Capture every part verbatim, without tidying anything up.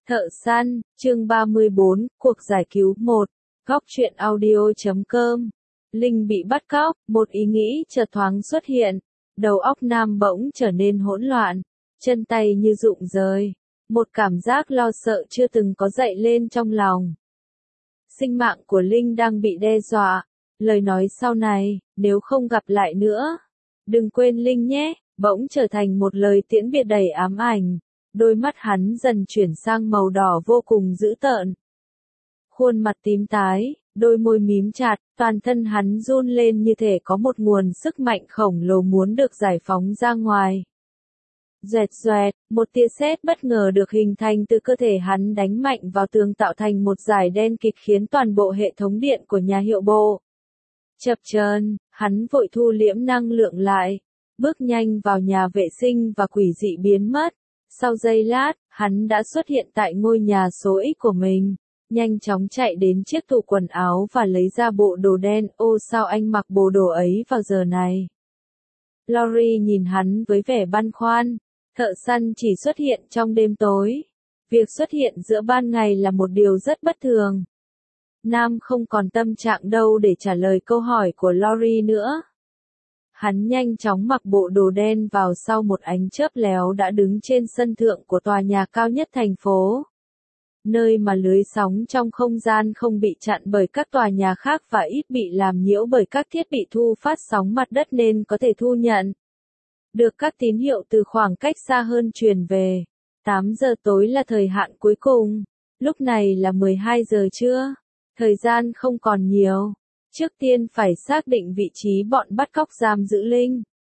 Thợ săn, chương ba mươi bốn, cuộc giải cứu một, góc truyện audio chấm com. Linh bị bắt cóc, một ý nghĩ chợt thoáng xuất hiện, đầu óc Nam bỗng trở nên hỗn loạn, chân tay như rụng rời, một cảm giác lo sợ chưa từng có dậy lên trong lòng. Sinh mạng của Linh đang bị đe dọa, lời nói sau này, nếu không gặp lại nữa, đừng quên Linh nhé, bỗng trở thành một lời tiễn biệt đầy ám ảnh. Đôi mắt hắn dần chuyển sang màu đỏ vô cùng dữ tợn. Khuôn mặt tím tái, đôi môi mím chặt, toàn thân hắn run lên như thể có một nguồn sức mạnh khổng lồ muốn được giải phóng ra ngoài. Doẹt doẹt, một tia sét bất ngờ được hình thành từ cơ thể hắn đánh mạnh vào tường tạo thành một dải đen kịt khiến toàn bộ hệ thống điện của nhà hiệu bộ chập chờn. Hắn vội thu liễm năng lượng lại, bước nhanh vào nhà vệ sinh và quỷ dị biến mất. Sau giây lát, hắn đã xuất hiện tại ngôi nhà số X của mình, nhanh chóng chạy đến chiếc tủ quần áo và lấy ra bộ đồ đen. Ô sao anh mặc bộ đồ ấy vào giờ này? Lori nhìn hắn với vẻ băn khoăn. Thợ săn chỉ xuất hiện trong đêm tối. Việc xuất hiện giữa ban ngày là một điều rất bất thường. Nam không còn tâm trạng đâu để trả lời câu hỏi của Lori nữa. Hắn nhanh chóng mặc bộ đồ đen vào sau một ánh chớp léo đã đứng trên sân thượng của tòa nhà cao nhất thành phố. Nơi mà lưới sóng trong không gian không bị chặn bởi các tòa nhà khác và ít bị làm nhiễu bởi các thiết bị thu phát sóng mặt đất nên có thể thu nhận được các tín hiệu từ khoảng cách xa hơn truyền về. tám giờ tối là thời hạn cuối cùng. Lúc này là mười hai giờ trưa. Thời gian không còn nhiều. Trước tiên phải xác định vị trí bọn bắt cóc giam giữ Linh.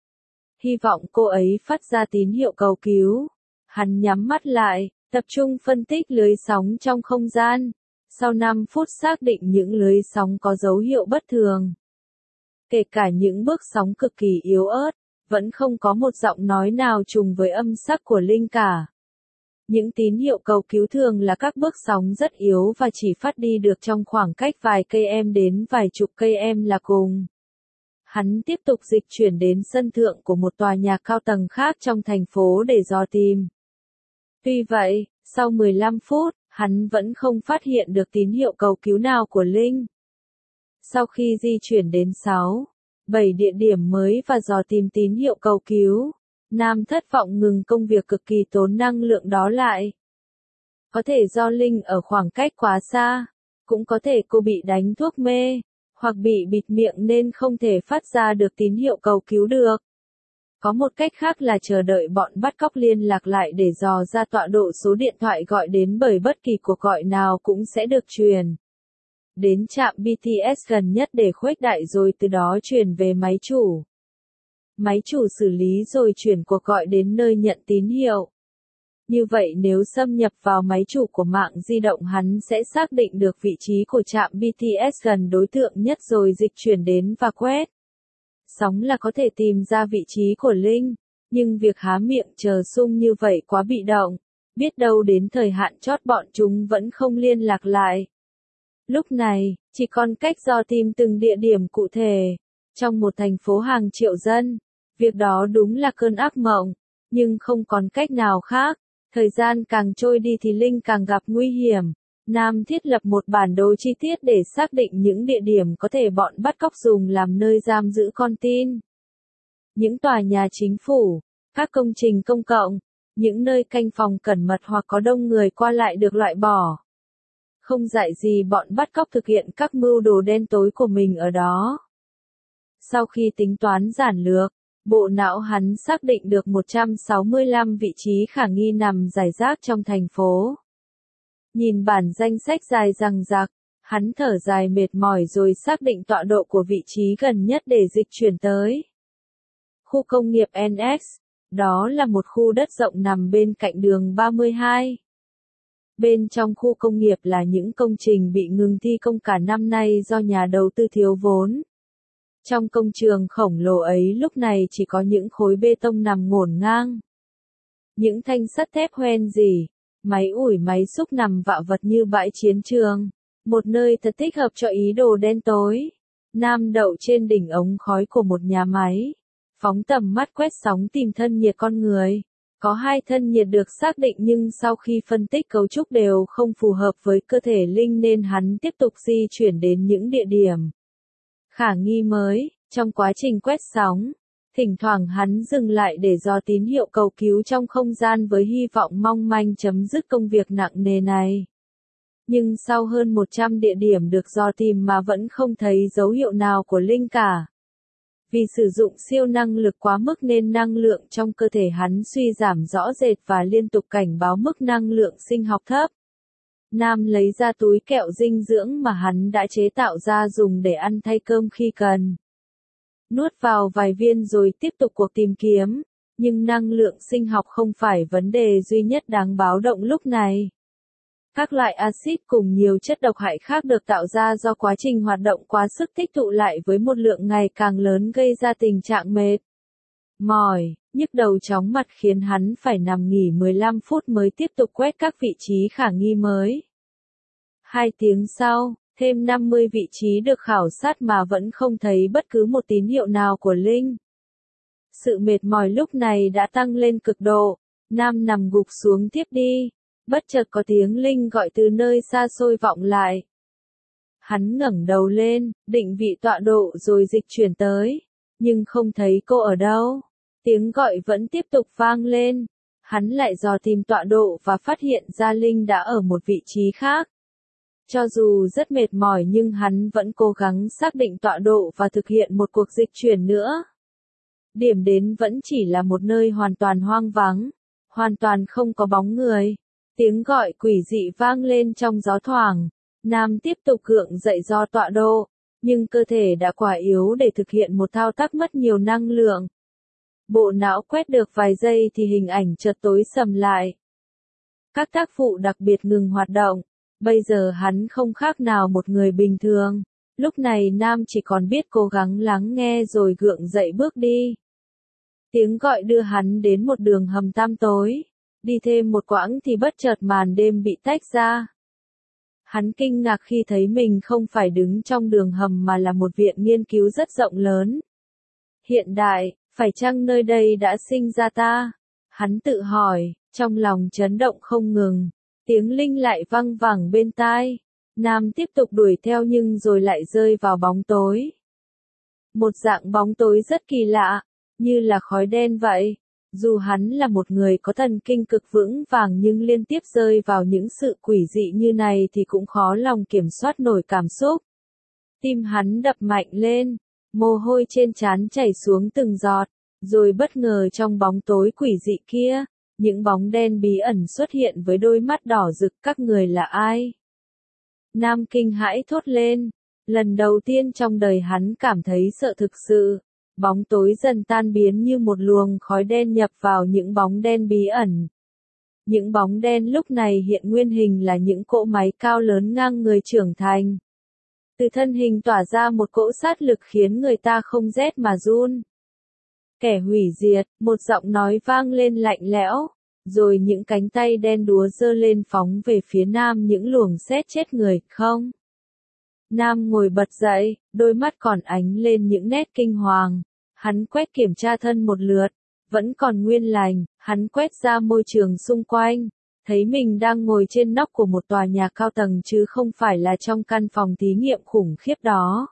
Hy vọng cô ấy phát ra tín hiệu cầu cứu. Hắn nhắm mắt lại, tập trung phân tích lưới sóng trong không gian. Sau năm phút xác định những lưới sóng có dấu hiệu bất thường. Kể cả những bước sóng cực kỳ yếu ớt, vẫn không có một giọng nói nào trùng với âm sắc của Linh cả. Những tín hiệu cầu cứu thường là các bước sóng rất yếu và chỉ phát đi được trong khoảng cách vài cây em đến vài chục cây em là cùng. Hắn tiếp tục dịch chuyển đến sân thượng của một tòa nhà cao tầng khác trong thành phố để dò tìm. Tuy vậy, sau mười lăm phút, hắn vẫn không phát hiện được tín hiệu cầu cứu nào của Linh. Sau khi di chuyển đến sáu, bảy địa điểm mới và dò tìm tín hiệu cầu cứu, Nam thất vọng ngừng công việc cực kỳ tốn năng lượng đó lại. Có thể do Linh ở khoảng cách quá xa, cũng có thể cô bị đánh thuốc mê, hoặc bị bịt miệng nên không thể phát ra được tín hiệu cầu cứu được. Có một cách khác là chờ đợi bọn bắt cóc liên lạc lại để dò ra tọa độ số điện thoại gọi đến bởi bất kỳ cuộc gọi nào cũng sẽ được truyền đến trạm bê tê ét gần nhất để khuếch đại rồi từ đó truyền về máy chủ. Máy chủ xử lý rồi chuyển cuộc gọi đến nơi nhận tín hiệu. Như vậy nếu xâm nhập vào máy chủ của mạng di động hắn sẽ xác định được vị trí của trạm bê tê ét gần đối tượng nhất rồi dịch chuyển đến và quét sóng là có thể tìm ra vị trí của Linh, nhưng việc há miệng chờ sung như vậy quá bị động, biết đâu đến thời hạn chót bọn chúng vẫn không liên lạc lại. Lúc này, chỉ còn cách dò tìm từng địa điểm cụ thể, trong một thành phố hàng triệu dân. Việc đó đúng là cơn ác mộng, nhưng không còn cách nào khác. Thời gian càng trôi đi thì Linh càng gặp nguy hiểm. Nam thiết lập một bản đồ chi tiết để xác định những địa điểm có thể bọn bắt cóc dùng làm nơi giam giữ con tin. Những tòa nhà chính phủ, các công trình công cộng, những nơi canh phòng cẩn mật hoặc có đông người qua lại được loại bỏ. Không dại gì bọn bắt cóc thực hiện các mưu đồ đen tối của mình ở đó. Sau khi tính toán giản lược, bộ não hắn xác định được một trăm sáu mươi lăm vị trí khả nghi nằm rải rác trong thành phố. Nhìn bản danh sách dài dằng dặc, hắn thở dài mệt mỏi rồi xác định tọa độ của vị trí gần nhất để dịch chuyển tới. Khu công nghiệp en ích, đó là một khu đất rộng nằm bên cạnh đường ba mươi hai. Bên trong khu công nghiệp là những công trình bị ngừng thi công cả năm nay do nhà đầu tư thiếu vốn. Trong công trường khổng lồ ấy lúc này chỉ có những khối bê tông nằm ngổn ngang. Những thanh sắt thép hoen rỉ, máy ủi máy xúc nằm vạ vật như bãi chiến trường. Một nơi thật thích hợp cho ý đồ đen tối. Nam đậu trên đỉnh ống khói của một nhà máy. Phóng tầm mắt quét sóng tìm thân nhiệt con người. Có hai thân nhiệt được xác định nhưng sau khi phân tích cấu trúc đều không phù hợp với cơ thể Linh nên hắn tiếp tục di chuyển đến những địa điểm khả nghi mới. Trong quá trình quét sóng, thỉnh thoảng hắn dừng lại để dò tín hiệu cầu cứu trong không gian với hy vọng mong manh chấm dứt công việc nặng nề này. Nhưng sau hơn một trăm địa điểm được dò tìm mà vẫn không thấy dấu hiệu nào của Linh cả. Vì sử dụng siêu năng lực quá mức nên năng lượng trong cơ thể hắn suy giảm rõ rệt và liên tục cảnh báo mức năng lượng sinh học thấp. Nam lấy ra túi kẹo dinh dưỡng mà hắn đã chế tạo ra dùng để ăn thay cơm khi cần. Nuốt vào vài viên rồi tiếp tục cuộc tìm kiếm, nhưng năng lượng sinh học không phải vấn đề duy nhất đáng báo động lúc này. Các loại axit cùng nhiều chất độc hại khác được tạo ra do quá trình hoạt động quá sức tích tụ lại với một lượng ngày càng lớn gây ra tình trạng mệt, mỏi, nhức đầu chóng mặt khiến hắn phải nằm nghỉ mười lăm phút mới tiếp tục quét các vị trí khả nghi mới. Hai tiếng sau, thêm năm mươi vị trí được khảo sát mà vẫn không thấy bất cứ một tín hiệu nào của Linh. Sự mệt mỏi lúc này đã tăng lên cực độ, Nam nằm gục xuống tiếp đi. Bất chợt có tiếng Linh gọi từ nơi xa xôi vọng lại. Hắn ngẩng đầu lên, định vị tọa độ rồi dịch chuyển tới, nhưng không thấy cô ở đâu. Tiếng gọi vẫn tiếp tục vang lên. Hắn lại dò tìm tọa độ và phát hiện ra Linh đã ở một vị trí khác. Cho dù rất mệt mỏi nhưng hắn vẫn cố gắng xác định tọa độ và thực hiện một cuộc dịch chuyển nữa. Điểm đến vẫn chỉ là một nơi hoàn toàn hoang vắng, hoàn toàn không có bóng người. Tiếng gọi quỷ dị vang lên trong gió thoảng. Nam tiếp tục gượng dậy do tọa độ, nhưng cơ thể đã quá yếu để thực hiện một thao tác mất nhiều năng lượng. Bộ não quét được vài giây thì hình ảnh chợt tối sầm lại. Các tác phụ đặc biệt ngừng hoạt động. Bây giờ hắn không khác nào một người bình thường. Lúc này Nam chỉ còn biết cố gắng lắng nghe rồi gượng dậy bước đi. Tiếng gọi đưa hắn đến một đường hầm tăm tối. Đi thêm một quãng thì bất chợt màn đêm bị tách ra. Hắn kinh ngạc khi thấy mình không phải đứng trong đường hầm mà là một viện nghiên cứu rất rộng lớn. Hiện đại, phải chăng nơi đây đã sinh ra ta? Hắn tự hỏi, trong lòng chấn động không ngừng. Tiếng Linh lại văng vẳng bên tai. Nam tiếp tục đuổi theo nhưng rồi lại rơi vào bóng tối. Một dạng bóng tối rất kỳ lạ, như là khói đen vậy. Dù hắn là một người có thần kinh cực vững vàng nhưng liên tiếp rơi vào những sự quỷ dị như này thì cũng khó lòng kiểm soát nổi cảm xúc. Tim hắn đập mạnh lên, mồ hôi trên trán chảy xuống từng giọt, rồi bất ngờ trong bóng tối quỷ dị kia, những bóng đen bí ẩn xuất hiện với đôi mắt đỏ rực. Các người là ai? Nam kinh hãi thốt lên, lần đầu tiên trong đời hắn cảm thấy sợ thực sự. Bóng tối dần tan biến như một luồng khói đen nhập vào những bóng đen bí ẩn. Những bóng đen lúc này hiện nguyên hình là những cỗ máy cao lớn ngang người trưởng thành. Từ thân hình tỏa ra một cỗ sát lực khiến người ta không rét mà run. Kẻ hủy diệt, một giọng nói vang lên lạnh lẽo, rồi những cánh tay đen đúa giơ lên phóng về phía Nam những luồng sét chết người, không? Nam ngồi bật dậy, đôi mắt còn ánh lên những nét kinh hoàng. Hắn quét kiểm tra thân một lượt, vẫn còn nguyên lành. Hắn quét ra môi trường xung quanh, thấy mình đang ngồi trên nóc của một tòa nhà cao tầng chứ không phải là trong căn phòng thí nghiệm khủng khiếp đó.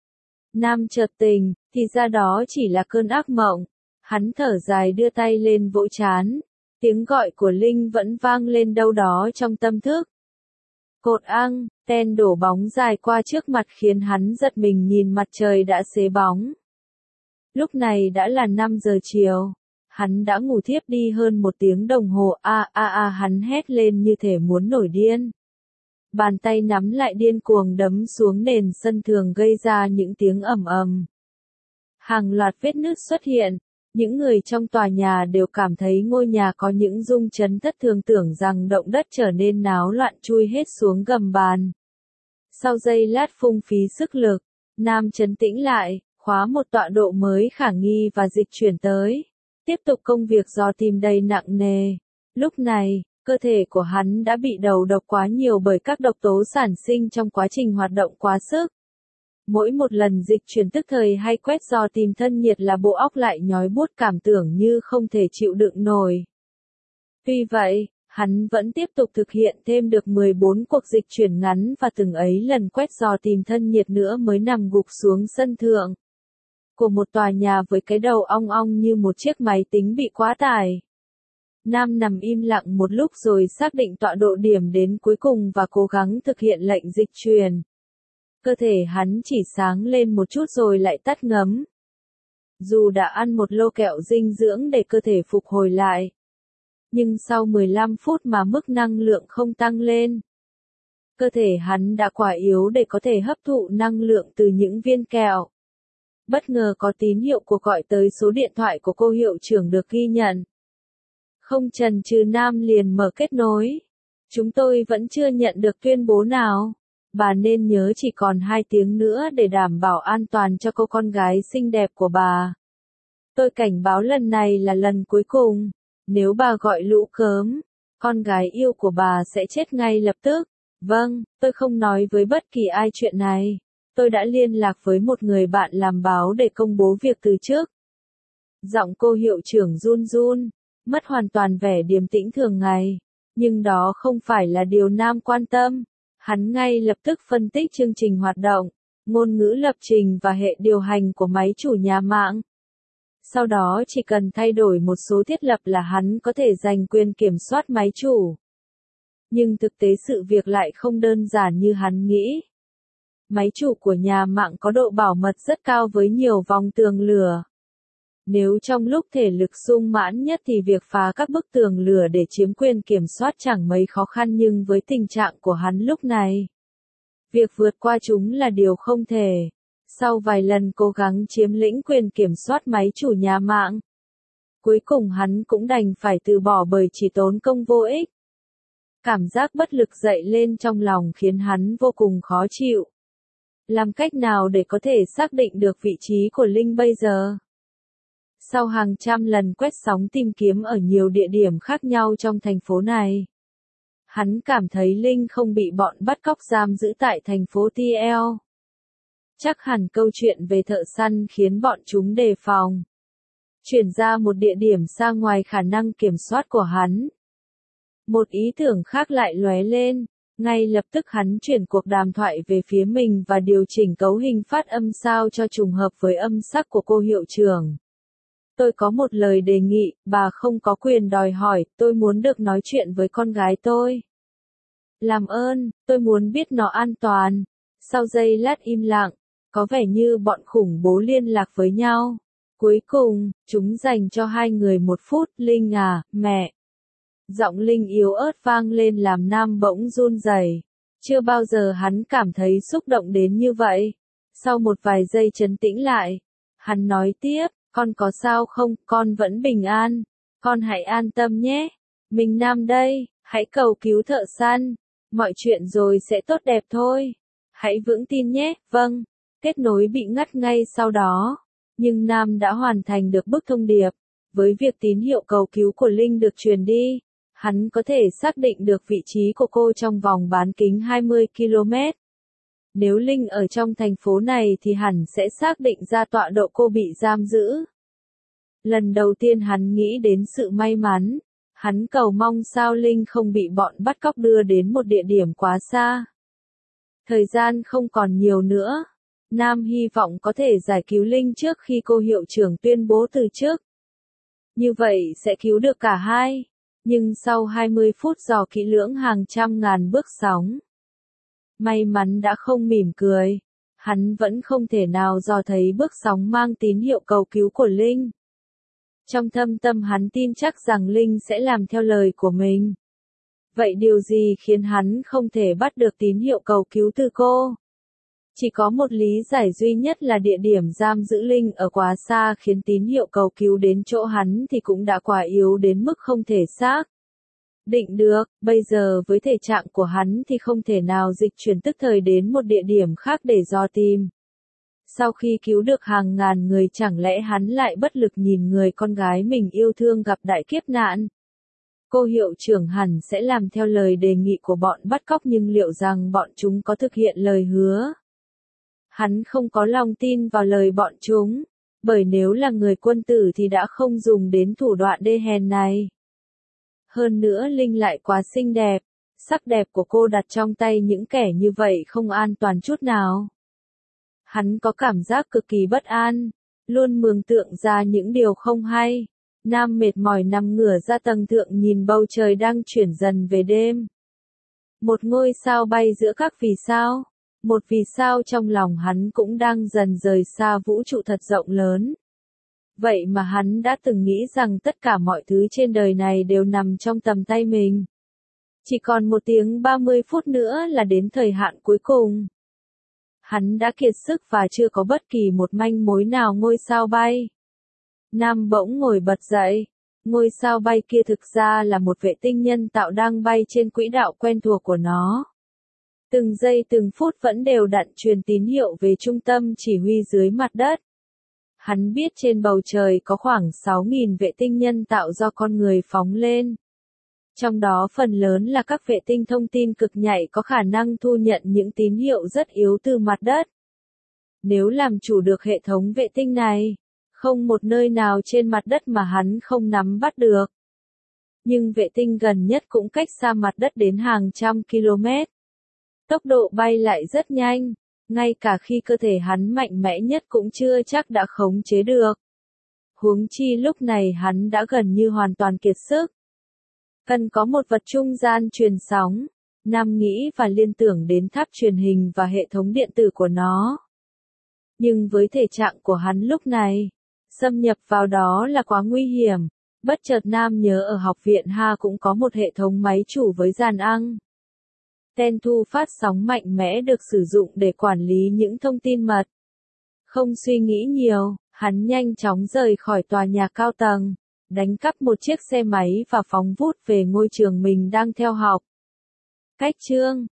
Nam chợt tỉnh, thì ra đó chỉ là cơn ác mộng. Hắn thở dài đưa tay lên vỗ trán. Tiếng gọi của Linh vẫn vang lên đâu đó trong tâm thức. Cột ăng, ten đổ bóng dài qua trước mặt khiến hắn giật mình nhìn mặt trời đã xế bóng. Lúc này đã là năm giờ chiều. Hắn đã ngủ thiếp đi hơn một tiếng đồng hồ. A a a hắn hét lên như thể muốn nổi điên. Bàn tay nắm lại điên cuồng đấm xuống nền sân thường gây ra những tiếng ầm ầm. Hàng loạt vết nứt xuất hiện. Những người trong tòa nhà đều cảm thấy ngôi nhà có những rung chấn thất thường, tưởng rằng động đất trở nên náo loạn chui hết xuống gầm bàn. Sau giây lát phung phí sức lực, Nam trấn tĩnh lại, khóa một tọa độ mới khả nghi và dịch chuyển tới. Tiếp tục công việc dò tìm đầy nặng nề. Lúc này, cơ thể của hắn đã bị đầu độc quá nhiều bởi các độc tố sản sinh trong quá trình hoạt động quá sức. Mỗi một lần dịch chuyển tức thời hay quét dò tìm thân nhiệt là bộ óc lại nhói buốt, cảm tưởng như không thể chịu đựng nổi. Tuy vậy, hắn vẫn tiếp tục thực hiện thêm được mười bốn cuộc dịch chuyển ngắn và từng ấy lần quét dò tìm thân nhiệt nữa mới nằm gục xuống sân thượng của một tòa nhà với cái đầu ong ong như một chiếc máy tính bị quá tải. Nam nằm im lặng một lúc rồi xác định tọa độ điểm đến cuối cùng và cố gắng thực hiện lệnh dịch chuyển. Cơ thể hắn chỉ sáng lên một chút rồi lại tắt ngấm. Dù đã ăn một lô kẹo dinh dưỡng để cơ thể phục hồi lại, nhưng sau mười lăm phút mà mức năng lượng không tăng lên. Cơ thể hắn đã quá yếu để có thể hấp thụ năng lượng từ những viên kẹo. Bất ngờ có tín hiệu cuộc gọi tới số điện thoại của cô hiệu trưởng được ghi nhận. Không chần chừ Nam liền mở kết nối. Chúng tôi vẫn chưa nhận được tuyên bố nào. Bà nên nhớ chỉ còn hai tiếng nữa để đảm bảo an toàn cho cô con gái xinh đẹp của bà. Tôi cảnh báo lần này là lần cuối cùng. Nếu bà gọi lũ cớm, con gái yêu của bà sẽ chết ngay lập tức. Vâng, tôi không nói với bất kỳ ai chuyện này. Tôi đã liên lạc với một người bạn làm báo để công bố việc từ chức. Giọng cô hiệu trưởng run run, mất hoàn toàn vẻ điềm tĩnh thường ngày. Nhưng đó không phải là điều Nam quan tâm. Hắn ngay lập tức phân tích chương trình hoạt động, ngôn ngữ lập trình và hệ điều hành của máy chủ nhà mạng. Sau đó chỉ cần thay đổi một số thiết lập là hắn có thể giành quyền kiểm soát máy chủ. Nhưng thực tế sự việc lại không đơn giản như hắn nghĩ. Máy chủ của nhà mạng có độ bảo mật rất cao với nhiều vòng tường lửa. Nếu trong lúc thể lực sung mãn nhất thì việc phá các bức tường lửa để chiếm quyền kiểm soát chẳng mấy khó khăn, nhưng với tình trạng của hắn lúc này, việc vượt qua chúng là điều không thể. Sau vài lần cố gắng chiếm lĩnh quyền kiểm soát máy chủ nhà mạng, cuối cùng hắn cũng đành phải từ bỏ bởi chỉ tốn công vô ích. Cảm giác bất lực dậy lên trong lòng khiến hắn vô cùng khó chịu. Làm cách nào để có thể xác định được vị trí của Linh bây giờ? Sau hàng trăm lần quét sóng tìm kiếm ở nhiều địa điểm khác nhau trong thành phố này, hắn cảm thấy Linh không bị bọn bắt cóc giam giữ tại thành phố tê lờ. Chắc hẳn câu chuyện về thợ săn khiến bọn chúng đề phòng, chuyển ra một địa điểm xa ngoài khả năng kiểm soát của hắn. Một ý tưởng khác lại lóe lên, ngay lập tức hắn chuyển cuộc đàm thoại về phía mình và điều chỉnh cấu hình phát âm sao cho trùng hợp với âm sắc của cô hiệu trưởng. Tôi có một lời đề nghị, bà không có quyền đòi hỏi, tôi muốn được nói chuyện với con gái tôi. Làm ơn, tôi muốn biết nó an toàn. Sau giây lát im lặng, có vẻ như bọn khủng bố liên lạc với nhau. Cuối cùng, chúng dành cho hai người một phút. Linh à, mẹ. Giọng Linh yếu ớt vang lên làm Nam bỗng run rẩy. Chưa bao giờ hắn cảm thấy xúc động đến như vậy. Sau một vài giây trấn tĩnh lại, hắn nói tiếp, con có sao không, con vẫn bình an. Con hãy an tâm nhé. Mình Nam đây, hãy cầu cứu thợ săn. Mọi chuyện rồi sẽ tốt đẹp thôi. Hãy vững tin nhé, vâng. Kết nối bị ngắt ngay sau đó. Nhưng Nam đã hoàn thành được bức thông điệp. Với việc tín hiệu cầu cứu của Linh được truyền đi, hắn có thể xác định được vị trí của cô trong vòng bán kính hai mươi ki lô mét. Nếu Linh ở trong thành phố này thì hẳn sẽ xác định ra tọa độ cô bị giam giữ. Lần đầu tiên hắn nghĩ đến sự may mắn. Hắn cầu mong sao Linh không bị bọn bắt cóc đưa đến một địa điểm quá xa. Thời gian không còn nhiều nữa. Nam hy vọng có thể giải cứu Linh trước khi cô hiệu trưởng tuyên bố từ chức. Như vậy sẽ cứu được cả hai. Nhưng sau hai mươi phút dò kỹ lưỡng hàng trăm ngàn bước sóng, may mắn đã không mỉm cười. Hắn vẫn không thể nào dò thấy bước sóng mang tín hiệu cầu cứu của Linh. Trong thâm tâm hắn tin chắc rằng Linh sẽ làm theo lời của mình. Vậy điều gì khiến hắn không thể bắt được tín hiệu cầu cứu từ cô? Chỉ có một lý giải duy nhất là địa điểm giam giữ Linh ở quá xa khiến tín hiệu cầu cứu đến chỗ hắn thì cũng đã quá yếu đến mức không thể xác định được. Bây giờ với thể trạng của hắn thì không thể nào dịch chuyển tức thời đến một địa điểm khác để dò tìm. Sau khi cứu được hàng ngàn người chẳng lẽ hắn lại bất lực nhìn người con gái mình yêu thương gặp đại kiếp nạn? Cô hiệu trưởng hẳn sẽ làm theo lời đề nghị của bọn bắt cóc, nhưng liệu rằng bọn chúng có thực hiện lời hứa? Hắn không có lòng tin vào lời bọn chúng, bởi nếu là người quân tử thì đã không dùng đến thủ đoạn đê hèn này. Hơn nữa Linh lại quá xinh đẹp, sắc đẹp của cô đặt trong tay những kẻ như vậy không an toàn chút nào. Hắn có cảm giác cực kỳ bất an, luôn mường tượng ra những điều không hay. Nam mệt mỏi nằm ngửa ra tầng thượng nhìn bầu trời đang chuyển dần về đêm. Một ngôi sao bay giữa các vì sao, một vì sao trong lòng hắn cũng đang dần rời xa vũ trụ thật rộng lớn. Vậy mà hắn đã từng nghĩ rằng tất cả mọi thứ trên đời này đều nằm trong tầm tay mình. Chỉ còn một tiếng ba mươi phút nữa là đến thời hạn cuối cùng. Hắn đã kiệt sức và chưa có bất kỳ một manh mối nào ngôi sao bay. Nam bỗng ngồi bật dậy. Ngôi sao bay kia thực ra là một vệ tinh nhân tạo đang bay trên quỹ đạo quen thuộc của nó. Từng giây từng phút vẫn đều đặn truyền tín hiệu về trung tâm chỉ huy dưới mặt đất. Hắn biết trên bầu trời có khoảng sáu nghìn vệ tinh nhân tạo do con người phóng lên. Trong đó phần lớn là các vệ tinh thông tin cực nhạy có khả năng thu nhận những tín hiệu rất yếu từ mặt đất. Nếu làm chủ được hệ thống vệ tinh này, không một nơi nào trên mặt đất mà hắn không nắm bắt được. Nhưng vệ tinh gần nhất cũng cách xa mặt đất đến hàng trăm km. Tốc độ bay lại rất nhanh, ngay cả khi cơ thể hắn mạnh mẽ nhất cũng chưa chắc đã khống chế được. Huống chi lúc này hắn đã gần như hoàn toàn kiệt sức. Cần có một vật trung gian truyền sóng. Nam nghĩ và liên tưởng đến tháp truyền hình và hệ thống điện tử của nó. Nhưng với thể trạng của hắn lúc này, xâm nhập vào đó là quá nguy hiểm. Bất chợt Nam nhớ ở học viện Ha cũng có một hệ thống máy chủ với dàn ăn. Ten thu phát sóng mạnh mẽ được sử dụng để quản lý những thông tin mật. Không suy nghĩ nhiều, hắn nhanh chóng rời khỏi tòa nhà cao tầng, đánh cắp một chiếc xe máy và phóng vút về ngôi trường mình đang theo học. Cách chương